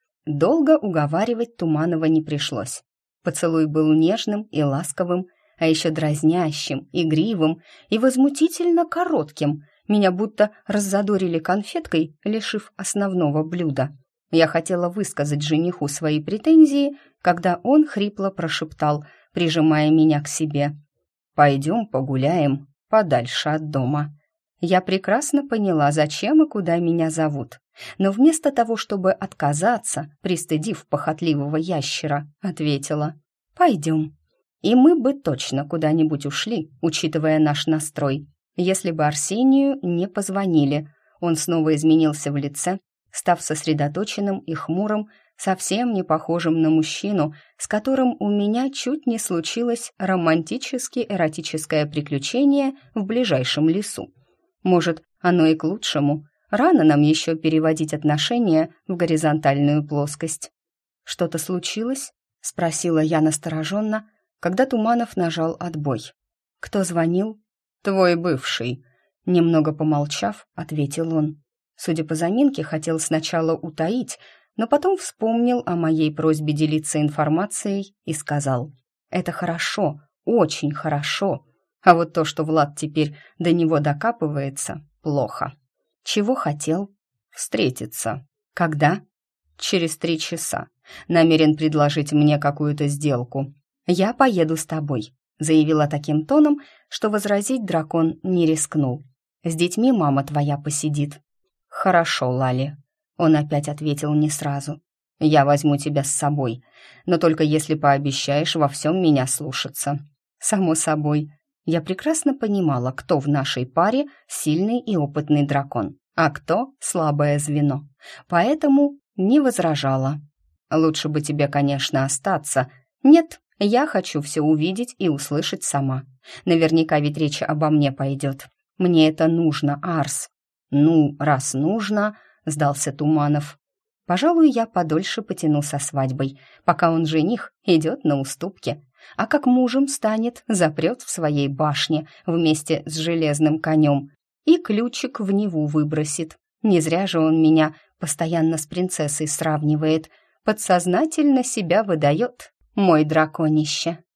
Долго уговаривать Туманова не пришлось. Поцелуй был нежным и ласковым, а еще дразнящим, игривым и возмутительно коротким. Меня будто раззадорили конфеткой, лишив основного блюда. Я хотела высказать жениху свои претензии, когда он хрипло прошептал, прижимая меня к себе: «Пойдем погуляем подальше от дома». Я прекрасно поняла, зачем и куда меня зовут, но вместо того, чтобы отказаться, пристыдив похотливого ящера, ответила: «Пойдем». И мы бы точно куда-нибудь ушли, учитывая наш настрой, если бы Арсению не позвонили. Он снова изменился в лице, став сосредоточенным и хмурым, совсем не похожим на мужчину, с которым у меня чуть не случилось романтически-эротическое приключение в ближайшем лесу. Может, оно и к лучшему. Рано нам еще переводить отношения в горизонтальную плоскость. «Что-то случилось?» — спросила я настороженно, когда Туманов нажал отбой. «Кто звонил?» «Твой бывший», — немного помолчав, ответил он. Судя по заминке, хотел сначала утаить, но потом вспомнил о моей просьбе делиться информацией и сказал: «Это хорошо, очень хорошо. А вот то, что Влад теперь до него докапывается, плохо». «Чего хотел?» «Встретиться». «Когда?» «Через 3 часа. Намерен предложить мне какую-то сделку». «Я поеду с тобой», — заявила таким тоном, что возразить дракон не рискнул. «С детьми мама твоя посидит». «Хорошо, Лали», — он опять ответил не сразу. «Я возьму тебя с собой, но только если пообещаешь во всем меня слушаться». «Само собой». Я прекрасно понимала, кто в нашей паре сильный и опытный дракон, а кто слабое звено, поэтому не возражала. «Лучше бы тебе, конечно, остаться. Нет, я хочу все увидеть и услышать сама. Наверняка ведь речь обо мне пойдет. Мне это нужно, Арс». «Ну, раз нужно», — сдался Туманов. «Пожалуй, я подольше потяну со свадьбой, пока он, жених, идет на уступки. А как мужем станет, запрет в своей башне вместе с железным конем и ключик в Неву выбросит. Не зря же он меня постоянно с принцессой сравнивает, подсознательно себя выдает, мой драконище».